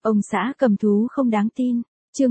Ông xã cầm thú không đáng tin. Chương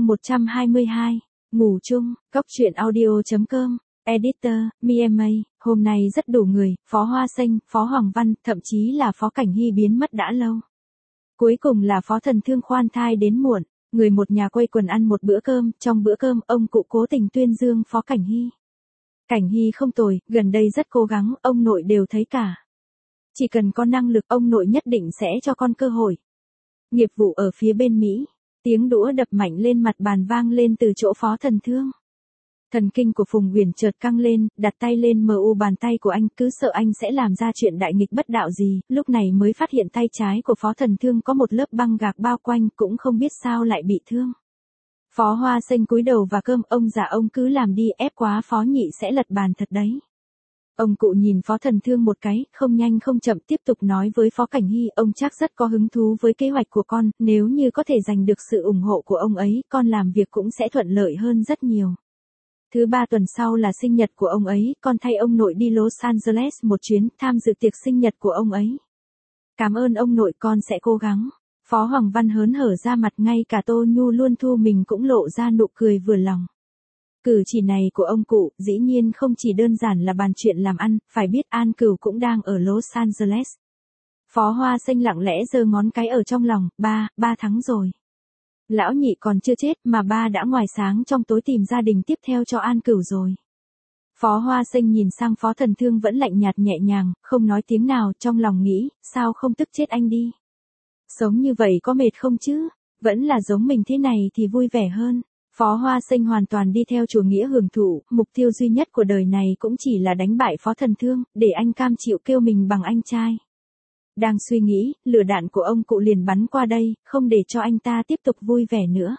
122. Ngủ chung. Cóc truyện audio.com. Editor, MIA. Hôm nay rất đủ người, Phó Hoa Xanh, Phó Hoàng Văn, thậm chí là Phó Cảnh Hy biến mất đã lâu. Cuối cùng là Phó Thần Thương khoan thai đến muộn, người một nhà quây quần ăn một bữa cơm, trong bữa cơm ông cụ cố tình tuyên dương Phó Cảnh Hy. Cảnh Hy không tồi, gần đây rất cố gắng, ông nội đều thấy cả. Chỉ cần có năng lực ông nội nhất định sẽ cho con cơ hội. Nghiệp vụ ở phía bên Mỹ, tiếng đũa đập mạnh lên mặt bàn vang lên từ chỗ Phó Thần Thương. Thần kinh của Phùng Uyển chợt căng lên, đặt tay lên mu bàn tay của anh, cứ sợ anh sẽ làm ra chuyện đại nghịch bất đạo gì, lúc này mới phát hiện tay trái của Phó Thần Thương có một lớp băng gạc bao quanh, cũng không biết sao lại bị thương. Phó Hoa Xanh cúi đầu và cơm, ông già ông cứ làm đi, ép quá Phó Nhị sẽ lật bàn thật đấy. Ông cụ nhìn Phó Thần Thương một cái, không nhanh không chậm tiếp tục nói với Phó Cảnh Hy, ông chắc rất có hứng thú với kế hoạch của con, nếu như có thể giành được sự ủng hộ của ông ấy, con làm việc cũng sẽ thuận lợi hơn rất nhiều. Thứ 3 tuần sau là sinh nhật của ông ấy, con thay ông nội đi Los Angeles một chuyến, tham dự tiệc sinh nhật của ông ấy. Cảm ơn ông nội, con sẽ cố gắng. Phó Hoàng Văn hớn hở ra mặt, ngay cả Tô Nhu luôn thu mình cũng lộ ra nụ cười vừa lòng. Cử chỉ này của ông cụ, dĩ nhiên không chỉ đơn giản là bàn chuyện làm ăn, phải biết An Cửu cũng đang ở Los Angeles. Phó Hoa Xanh lặng lẽ giơ ngón cái ở trong lòng, ba tháng rồi. Lão nhị còn chưa chết mà ba đã ngoài sáng trong tối tìm gia đình tiếp theo cho An Cửu rồi. Phó Hoa Xanh nhìn sang Phó Thần Thương vẫn lạnh nhạt nhẹ nhàng, không nói tiếng nào, trong lòng nghĩ, sao không tức chết anh đi. Sống như vậy có mệt không chứ, vẫn là giống mình thế này thì vui vẻ hơn. Phó Hoa Xanh hoàn toàn đi theo chủ nghĩa hưởng thụ, mục tiêu duy nhất của đời này cũng chỉ là đánh bại Phó Thần Thương, để anh cam chịu kêu mình bằng anh trai. Đang suy nghĩ, lửa đạn của ông cụ liền bắn qua đây, không để cho anh ta tiếp tục vui vẻ nữa.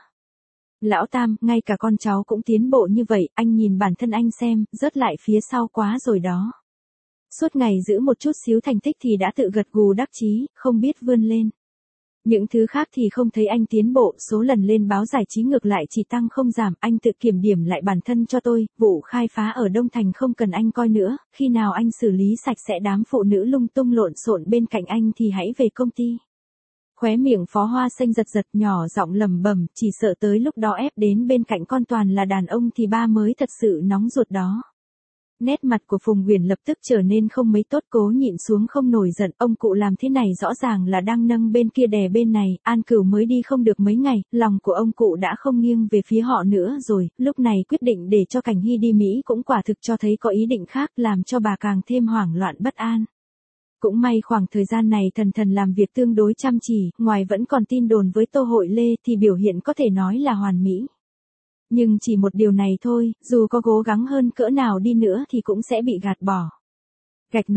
Lão Tam, ngay cả con cháu cũng tiến bộ như vậy, anh nhìn bản thân anh xem, rớt lại phía sau quá rồi đó. Suốt ngày giữ một chút xíu thành tích thì đã tự gật gù đắc chí, không biết vươn lên. Những thứ khác thì không thấy anh tiến bộ, số lần lên báo giải trí ngược lại chỉ tăng không giảm, anh tự kiểm điểm lại bản thân cho tôi, vụ khai phá ở Đông Thành không cần anh coi nữa, khi nào anh xử lý sạch sẽ đám phụ nữ lung tung lộn xộn bên cạnh anh thì hãy về công ty. Khóe miệng Phó Hoa Xanh giật giật, nhỏ giọng lẩm bẩm, chỉ sợ tới lúc đó ép đến bên cạnh con toàn là đàn ông thì ba mới thật sự nóng ruột đó. Nét mặt của Phùng Uyển lập tức trở nên không mấy tốt, cố nhịn xuống không nổi giận, ông cụ làm thế này rõ ràng là đang nâng bên kia đè bên này, An Cửu mới đi không được mấy ngày, lòng của ông cụ đã không nghiêng về phía họ nữa rồi, lúc này quyết định để cho Cảnh Hy đi Mỹ cũng quả thực cho thấy có ý định khác, làm cho bà càng thêm hoảng loạn bất an. Cũng may khoảng thời gian này Thần Thần làm việc tương đối chăm chỉ, ngoài vẫn còn tin đồn với Tô Hội Lê thì biểu hiện có thể nói là hoàn mỹ. Nhưng chỉ một điều này thôi, dù có cố gắng hơn cỡ nào đi nữa thì cũng sẽ bị gạt bỏ. Gạch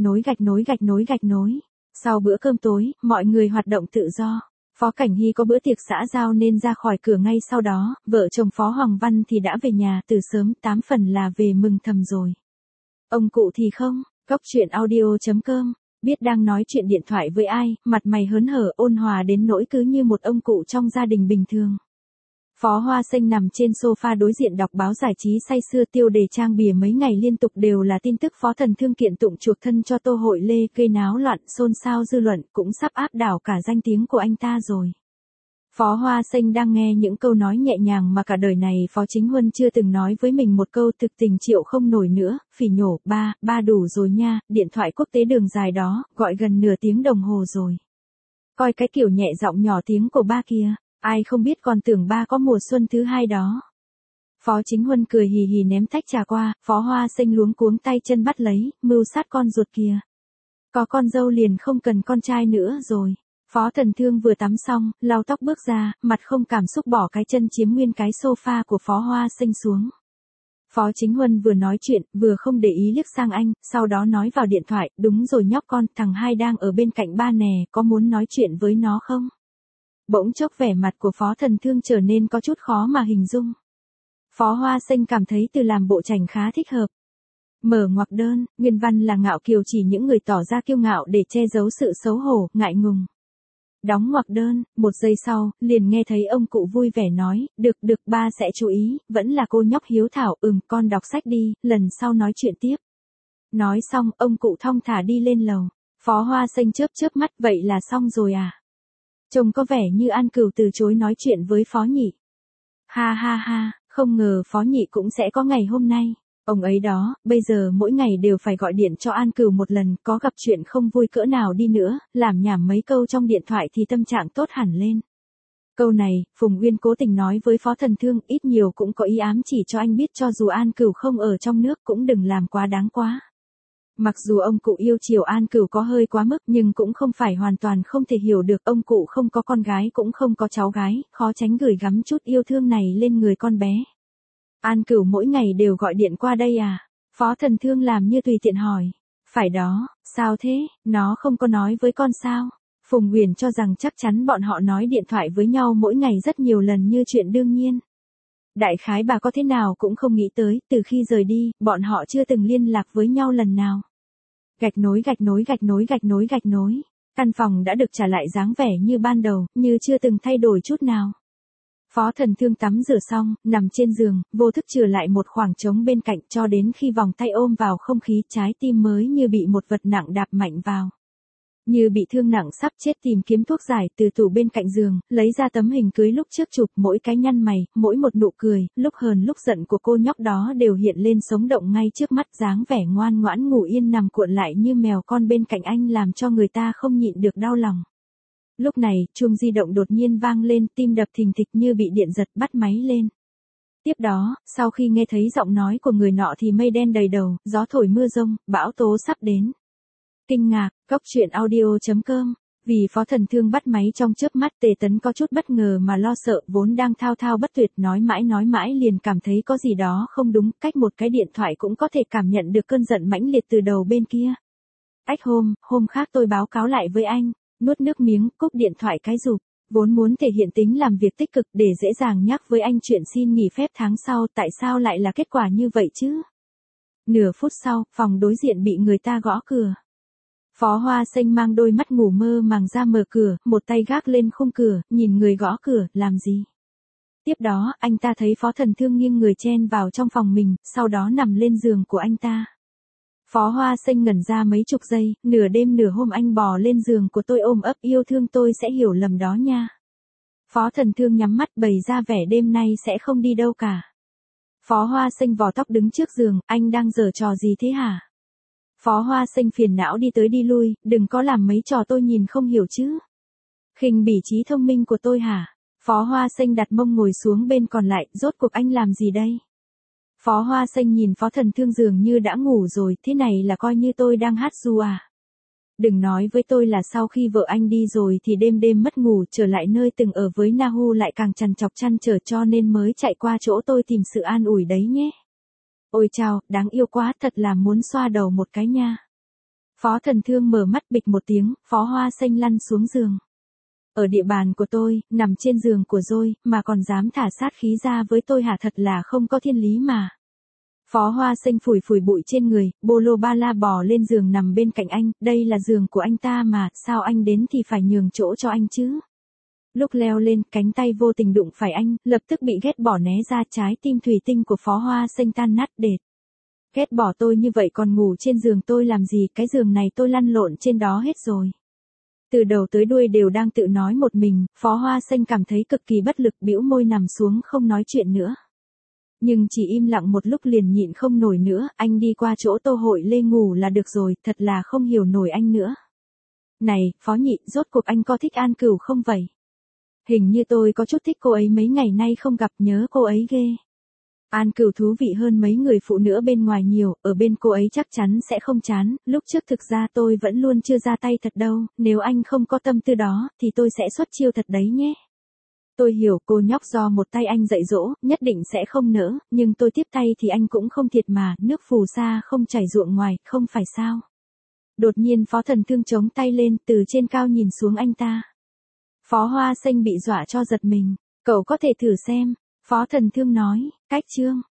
nối. Sau bữa cơm tối, mọi người hoạt động tự do. Phó Cảnh Hy có bữa tiệc xã giao nên ra khỏi cửa ngay sau đó, vợ chồng Phó Hoàng Văn thì đã về nhà từ sớm, 8 phần là về mừng thầm rồi. Ông cụ thì không, Cóc truyện audio.com, biết đang nói chuyện điện thoại với ai, mặt mày hớn hở ôn hòa đến nỗi cứ như một ông cụ trong gia đình bình thường. Phó Hoa Xanh nằm trên sofa đối diện đọc báo giải trí say sưa, tiêu đề trang bìa mấy ngày liên tục đều là tin tức Phó Thần Thương kiện tụng chuộc thân cho Tô Hội Lê, gây náo loạn xôn xao dư luận, cũng sắp áp đảo cả danh tiếng của anh ta rồi. Phó Hoa Xanh đang nghe những câu nói nhẹ nhàng mà cả đời này Phó Chính Huân chưa từng nói với mình một câu, thực tình chịu không nổi nữa, phỉ nhổ, ba đủ rồi nha, điện thoại quốc tế đường dài đó, gọi gần nửa tiếng đồng hồ rồi. Coi cái kiểu nhẹ giọng nhỏ tiếng của ba kia. Ai không biết còn tưởng ba có mùa xuân thứ 2 đó. Phó Chính Huân cười hì hì ném tách trà qua, Phó Hoa Xanh luống cuống tay chân bắt lấy, mưu sát con ruột kìa. Có con dâu liền không cần con trai nữa rồi. Phó Thần Thương vừa tắm xong, lau tóc bước ra, mặt không cảm xúc bỏ cái chân chiếm nguyên cái sofa của Phó Hoa Xanh xuống. Phó Chính Huân vừa nói chuyện, vừa không để ý liếc sang anh, sau đó nói vào điện thoại, đúng rồi nhóc con, thằng Hai đang ở bên cạnh ba nè, có muốn nói chuyện với nó không? Bỗng chốc vẻ mặt của Phó Thần Thương trở nên có chút khó mà hình dung. Phó Hoa Xanh cảm thấy từ làm bộ chảnh khá thích hợp. Mở ngoặc đơn, nguyên văn là ngạo kiều chỉ những người tỏ ra kiêu ngạo để che giấu sự xấu hổ, ngại ngùng. Đóng ngoặc đơn, một giây sau, liền nghe thấy ông cụ vui vẻ nói, được ba sẽ chú ý, vẫn là cô nhóc hiếu thảo, con đọc sách đi, lần sau nói chuyện tiếp. Nói xong, ông cụ thong thả đi lên lầu. Phó Hoa Xanh chớp mắt, vậy là xong rồi à? Trông có vẻ như An Cửu từ chối nói chuyện với Phó Nhị. Ha ha ha, không ngờ Phó Nhị cũng sẽ có ngày hôm nay. Ông ấy đó, bây giờ mỗi ngày đều phải gọi điện cho An Cửu một lần, có gặp chuyện không vui cỡ nào đi nữa, làm nhảm mấy câu trong điện thoại thì tâm trạng tốt hẳn lên. Câu này, Phùng Uyên cố tình nói với Phó Thần Thương, ít nhiều cũng có ý ám chỉ cho anh biết cho dù An Cửu không ở trong nước cũng đừng làm quá đáng quá. Mặc dù ông cụ yêu chiều An Cửu có hơi quá mức nhưng cũng không phải hoàn toàn không thể hiểu được, ông cụ không có con gái cũng không có cháu gái, khó tránh gửi gắm chút yêu thương này lên người con bé. An Cửu mỗi ngày đều gọi điện qua đây à? Phó Thần Thương làm như tùy tiện hỏi. Phải đó, sao thế, nó không có nói với con sao? Phùng Uyển cho rằng chắc chắn bọn họ nói điện thoại với nhau mỗi ngày rất nhiều lần như chuyện đương nhiên. Đại khái bà có thế nào cũng không nghĩ tới, từ khi rời đi, bọn họ chưa từng liên lạc với nhau lần nào. Gạch nối gạch nối gạch nối gạch nối gạch nối. Căn phòng đã được trả lại dáng vẻ như ban đầu, như chưa từng thay đổi chút nào. Phó Thần Thương tắm rửa xong, nằm trên giường, vô thức chừa lại một khoảng trống bên cạnh cho đến khi vòng tay ôm vào không khí, trái tim mới như bị một vật nặng đạp mạnh vào. Như bị thương nặng sắp chết tìm kiếm thuốc giải từ tủ bên cạnh giường, lấy ra tấm hình cưới lúc trước chụp, mỗi cái nhăn mày, mỗi một nụ cười, lúc hờn lúc giận của cô nhóc đó đều hiện lên sống động ngay trước mắt, dáng vẻ ngoan ngoãn ngủ yên nằm cuộn lại như mèo con bên cạnh anh làm cho người ta không nhịn được đau lòng. Lúc này, chuông di động đột nhiên vang lên, tim đập thình thịch như bị điện giật, bắt máy lên. Tiếp đó, sau khi nghe thấy giọng nói của người nọ thì mây đen đầy đầu, gió thổi mưa rông, bão tố sắp đến. Kinh ngạc, coctruyện.audio.com. Vì Phó Thần Thương bắt máy trong chớp mắt, Tề Tấn có chút bất ngờ mà lo sợ, vốn đang thao thao bất tuyệt nói mãi liền cảm thấy có gì đó không đúng, cách một cái điện thoại cũng có thể cảm nhận được cơn giận mãnh liệt từ đầu bên kia. Ách, hôm khác tôi báo cáo lại với anh. Nuốt nước miếng, cúp điện thoại cái rụp. Vốn muốn thể hiện tính làm việc tích cực để dễ dàng nhắc với anh chuyện xin nghỉ phép tháng sau, tại sao lại là kết quả như vậy chứ? Nửa phút sau, phòng đối diện bị người ta gõ cửa. Phó Hoa Xanh mang đôi mắt ngủ mơ màng ra mở cửa, một tay gác lên khung cửa, nhìn người gõ cửa, làm gì? Tiếp đó, anh ta thấy Phó Thần Thương nghiêng người chen vào trong phòng mình, sau đó nằm lên giường của anh ta. Phó Hoa Xanh ngẩn ra mấy chục giây, nửa đêm nửa hôm anh bò lên giường của tôi ôm ấp yêu thương tôi sẽ hiểu lầm đó nha. Phó Thần Thương nhắm mắt bày ra vẻ đêm nay sẽ không đi đâu cả. Phó Hoa Xanh vò tóc đứng trước giường, anh đang giở trò gì thế hả? Phó Hoa Xanh phiền não đi tới đi lui, đừng có làm mấy trò tôi nhìn không hiểu chứ. Khinh bỉ trí thông minh của tôi hả? Phó Hoa Xanh đặt mông ngồi xuống bên còn lại, rốt cuộc anh làm gì đây? Phó Hoa Xanh nhìn Phó Thần Thương dường như đã ngủ rồi, thế này là coi như tôi đang hát ru à? Đừng nói với tôi là sau khi vợ anh đi rồi thì đêm đêm mất ngủ, trở lại nơi từng ở với Nahu lại càng trằn trọc chăn trở cho nên mới chạy qua chỗ tôi tìm sự an ủi đấy nhé. Ôi chao, đáng yêu quá, thật là muốn xoa đầu một cái nha. Phó Thần Thương mở mắt bịch một tiếng, Phó Hoa Xanh lăn xuống giường. Ở địa bàn của tôi, nằm trên giường của tôi, mà còn dám thả sát khí ra với tôi hả, thật là không có thiên lý mà. Phó Hoa Xanh phủi phủi bụi trên người, bolo ba la bò lên giường nằm bên cạnh anh, đây là giường của anh ta mà, sao anh đến thì phải nhường chỗ cho anh chứ? Lúc leo lên, cánh tay vô tình đụng phải anh, lập tức bị ghét bỏ né ra, trái tim thủy tinh của Phó Hoa Xanh tan nát đệt. Ghét bỏ tôi như vậy còn ngủ trên giường tôi làm gì, cái giường này tôi lăn lộn trên đó hết rồi. Từ đầu tới đuôi đều đang tự nói một mình, Phó Hoa Xanh cảm thấy cực kỳ bất lực, bĩu môi nằm xuống không nói chuyện nữa. Nhưng chỉ im lặng một lúc liền nhịn không nổi nữa, anh đi qua chỗ Tô Hội Lê ngủ là được rồi, thật là không hiểu nổi anh nữa. Này, Phó Nhị, rốt cuộc anh có thích An Cửu không vậy? Hình như tôi có chút thích cô ấy, mấy ngày nay không gặp nhớ cô ấy ghê. An Cửu thú vị hơn mấy người phụ nữ bên ngoài nhiều, ở bên cô ấy chắc chắn sẽ không chán, lúc trước thực ra tôi vẫn luôn chưa ra tay thật đâu, nếu anh không có tâm tư đó, thì tôi sẽ xuất chiêu thật đấy nhé. Tôi hiểu cô nhóc do một tay anh dạy dỗ, nhất định sẽ không nỡ, nhưng tôi tiếp tay thì anh cũng không thiệt mà, nước phù sa không chảy ruộng ngoài, không phải sao. Đột nhiên Phó Thần Thương chống tay lên, từ trên cao nhìn xuống anh ta. Phó Hoa Xanh bị dọa cho giật mình, cậu có thể thử xem, Phó Thần Thương nói, cách chương.